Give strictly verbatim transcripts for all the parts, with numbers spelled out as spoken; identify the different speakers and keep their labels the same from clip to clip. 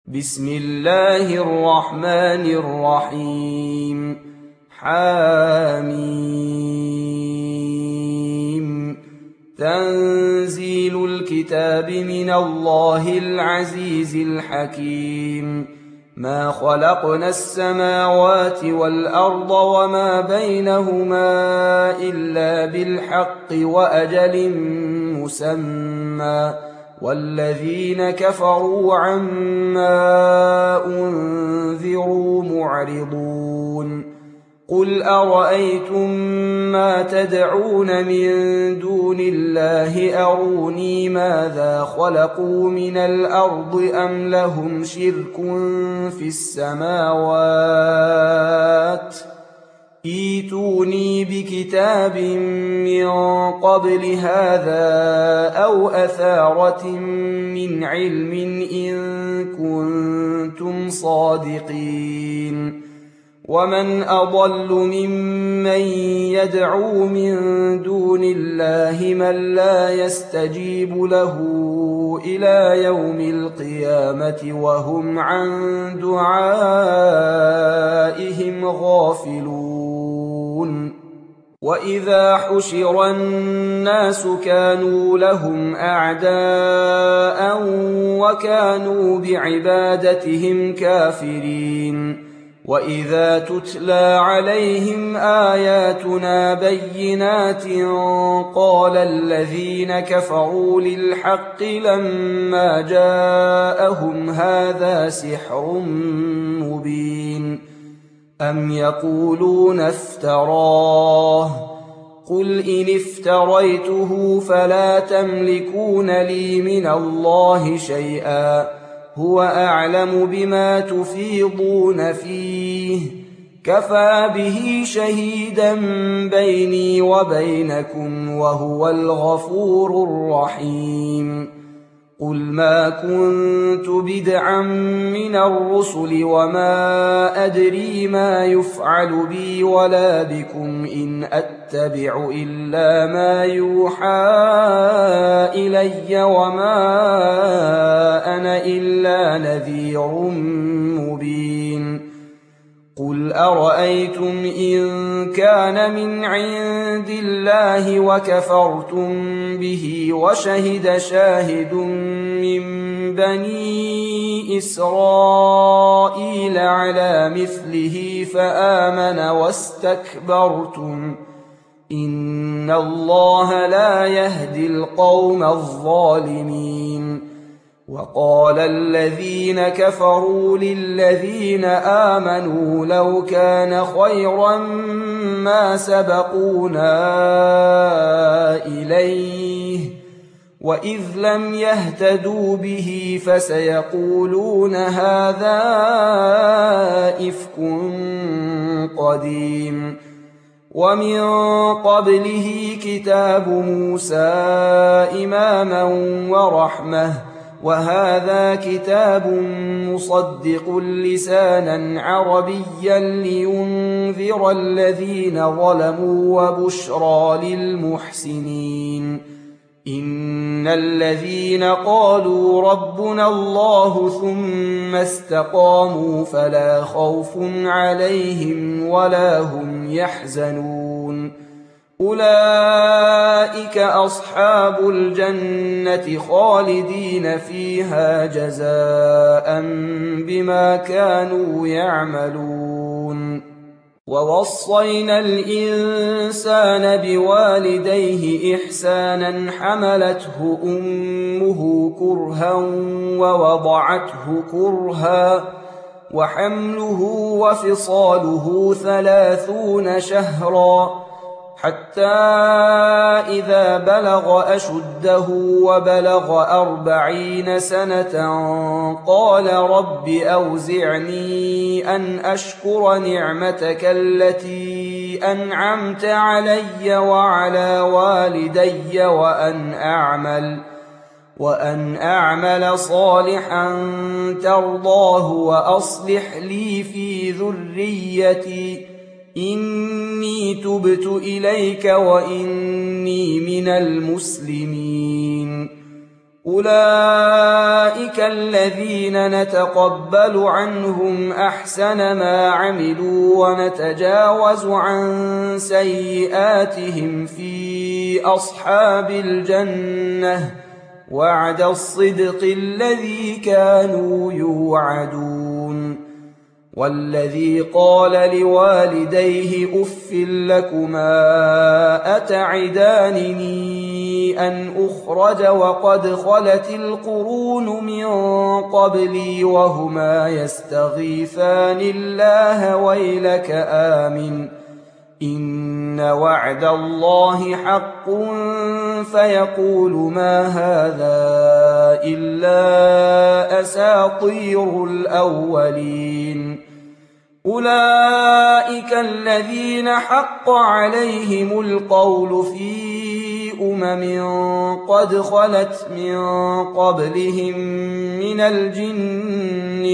Speaker 1: بسم الله الرحمن الرحيم. حاميم. تنزيل الكتاب من الله العزيز الحكيم. ما خلقنا السماوات والأرض وما بينهما إلا بالحق وأجل مسمى، والذين كفروا عما أنذروا معرضون. قل أرأيتم ما تدعون من دون الله أروني ماذا خلقوا من الأرض أم لهم شرك في السماوات؟ ائتوني بكتاب من قبل هذا أو أثارة من علم إن كنتم صادقين. ومن أضل ممن يدعو من دون الله من لا يستجيب له إلى يوم القيامة وهم عن دعائهم غافلون. وإذا حشر الناس كانوا لهم أعداء وكانوا بعبادتهم كافرين. وإذا تتلى عليهم آياتنا بينات قال الذين كفروا للحق لما جاءهم هذا سحر مبين. أم يقولون افتراه؟ قل إن افتريته فلا تملكون لي من الله شيئا، هو أعلم بما تفيضون فيه، كفى به شهيدا بيني وبينكم وهو الغفور الرحيم. قل ما كنت بدعا من الرسل وما أدري ما يفعل بي ولا بكم إن أتبع إلا ما يوحى إلي وما أنا إلا نذير مبين. قل أرأيتم إن كان من عند الله وكفرتم به وشهد شاهد من بني إسرائيل على مثله فآمن واستكبرتم إن الله لا يهدي القوم الظالمين. وقال الذين كفروا للذين آمنوا لو كان خيرا ما سبقونا إليه وإذ لم يهتدوا به فسيقولون هذا إفك قديم. ومن قبله كتاب موسى إماما ورحمة، وهذا كتاب مصدق لسانا عربيا لينذر الذين ظلموا وبشرى للمحسنين. إن الذين قالوا ربنا الله ثم استقاموا فلا خوف عليهم ولا هم يحزنون. أولئك أصحاب الجنة خالدين فيها جزاء بما كانوا يعملون. ووصينا الإنسان بوالديه إحسانا حملته أمه كرها ووضعته كرها وحمله وفصاله ثلاثون شهرا حتى إذا بلغ أشده وبلغ أربعين سنة قال رب أوزعني أن أشكر نعمتك التي أنعمت علي وعلى والدي وأن أعمل وأن أعمل صالحا ترضاه وأصلح لي في ذريتي إني تبت إليك وإني من المسلمين. أولئك الذين نتقبل عنهم أحسن ما عملوا ونتجاوز عن سيئاتهم في أصحاب الجنة وعد الصدق الذي كانوا يوعدون. والذي قال لوالديه أف لكما أتعدانني أن أخرج وقد خلت القرون من قبلي وهما يستغيثان الله ويلك آمن إن وعد الله حق فيقول ما هذا إلا أساطير الأولين. أولئك الذين حق عليهم القول في أمم قد خلت من قبلهم من الجن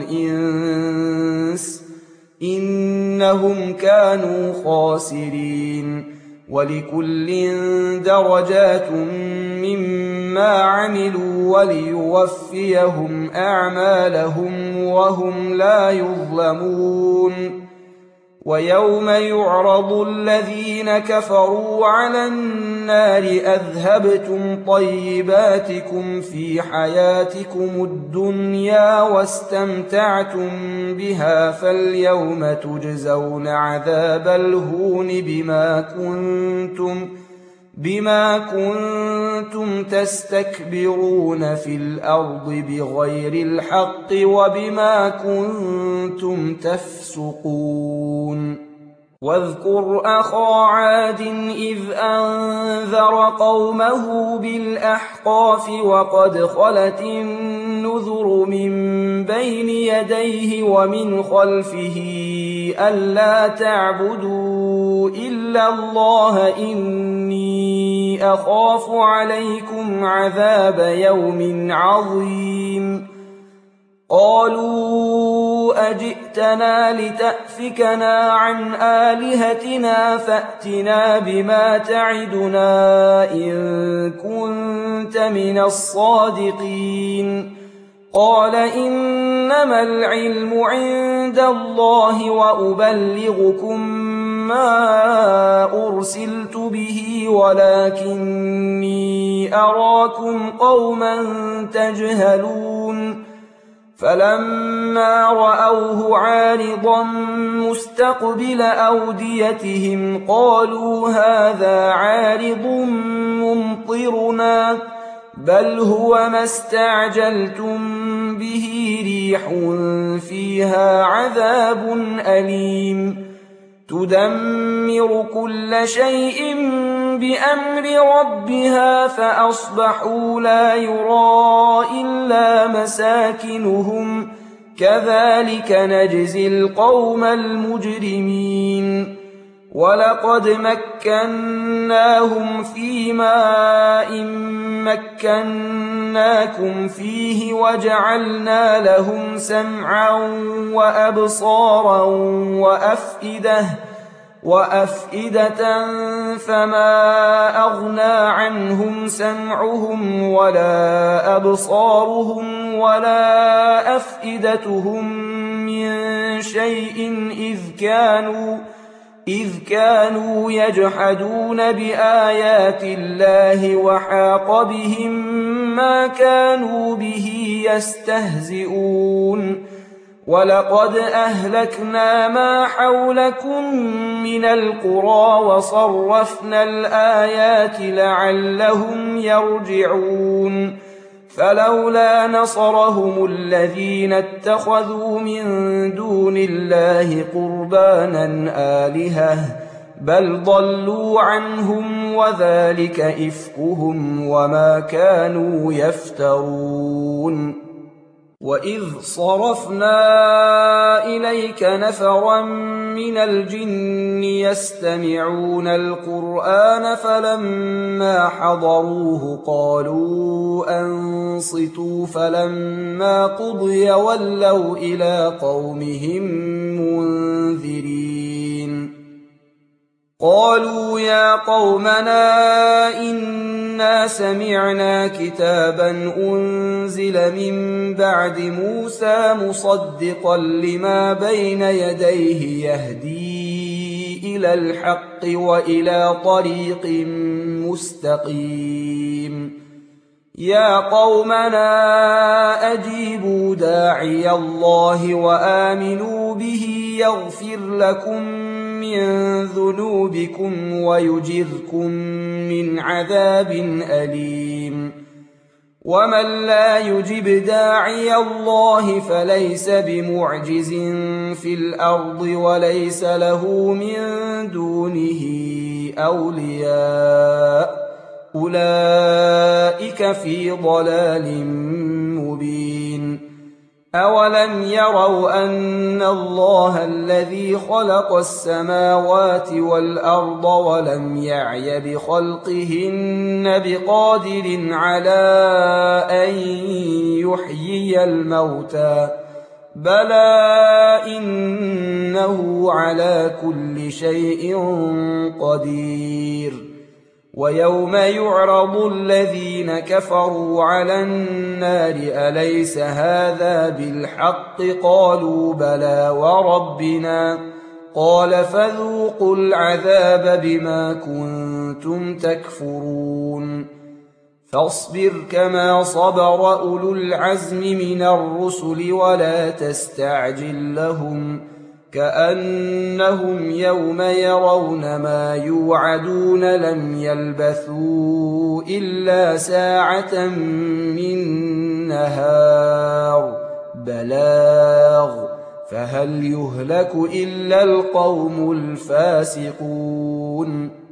Speaker 1: والإنس إنهم كانوا خاسرين. ولكل درجات مما عملوا وليوفيهم أعمالهم وهم لا يظلمون. ويوم يعرض الذين كفروا على النار أذهبتم طيباتكم في حياتكم الدنيا واستمتعتم بها فاليوم تجزون عذاب الهون بما كنتم بما كنتم تستكبرون في الأرض بغير الحق وبما كنتم تفسقون. واذكر أخا عاد إذ أنذر قومه بالأحقاف وقد خلت النذر من بين يديه ومن خلفه ألا تعبدوا إلا الله إني أخاف عليكم عذاب يوم عظيم. قالوا أجئتنا لتأفكنا عن آلهتنا فأتنا بما تعدنا إن كنت من الصادقين. قال إنما العلم عند الله وأبلغكم ما أرسلت به ولكني أراكم قوما تجهلون. فلما رأوه عارضا مستقبل أوديتهم قالوا هذا عارض ممطرنا بل هو ما استعجلتم به ريح فيها عذاب أليم تدمر كل شيء بأمر ربها فأصبحوا لا يرى إلا مساكنهم كذلك نجزي القوم المجرمين. ولقد مكناهم في ماء مكناكم فيه وجعلنا لهم سمعا وأبصارا وأفئدة وأفئدة فما أغنى عنهم سمعهم ولا أبصارهم ولا أفئدتهم من شيء إذ كانوا إذ كانوا يجحدون بآيات الله وحاق بهم ما كانوا به يستهزئون. ولقد أهلكنا ما حولكم من القرى وصرفنا الآيات لعلهم يرجعون. فلولا نصرهم الذين اتخذوا من دون الله قربانا آلهة بل ضلوا عنهم وذلك إفكهم وما كانوا يفترون. وإذ صرفنا إليك نفرا من الجن يستمعون القرآن فلما حضروه قالوا أنصتوا فلما قضي ولوا إلى قومهم منذرين. قالوا يا قومنا إنا سمعنا كتابا أنزل من بعد موسى مصدقا لما بين يديه يهدي إلى الحق وإلى طريق مستقيم يا قومنا أجيبوا داعي الله وآمنوا به يغفر لكم من ذنوبكم ويجركم من عذاب أليم ومن لا يجب داعي الله فليس بمعجز في الأرض وليس له من دونه أولياء أولئك في ضلال مبين أولم يروا أن الله الذي خلق السماوات والأرض ولم يعي بخلقهن بقادر على أن يحيي الموتى بلى إنه على كل شيء قدير ويوم يعرض الذين كفروا على النار أليس هذا بالحق قالوا بلى وربنا قال فذوقوا العذاب بما كنتم تكفرون فاصبر كما صبر أولو العزم من الرسل ولا تستعجل لهم كأنهم يوم يرون ما يوعدون لم يلبثوا إلا ساعة من نهار بلاغ فهل يهلك إلا القوم الفاسقون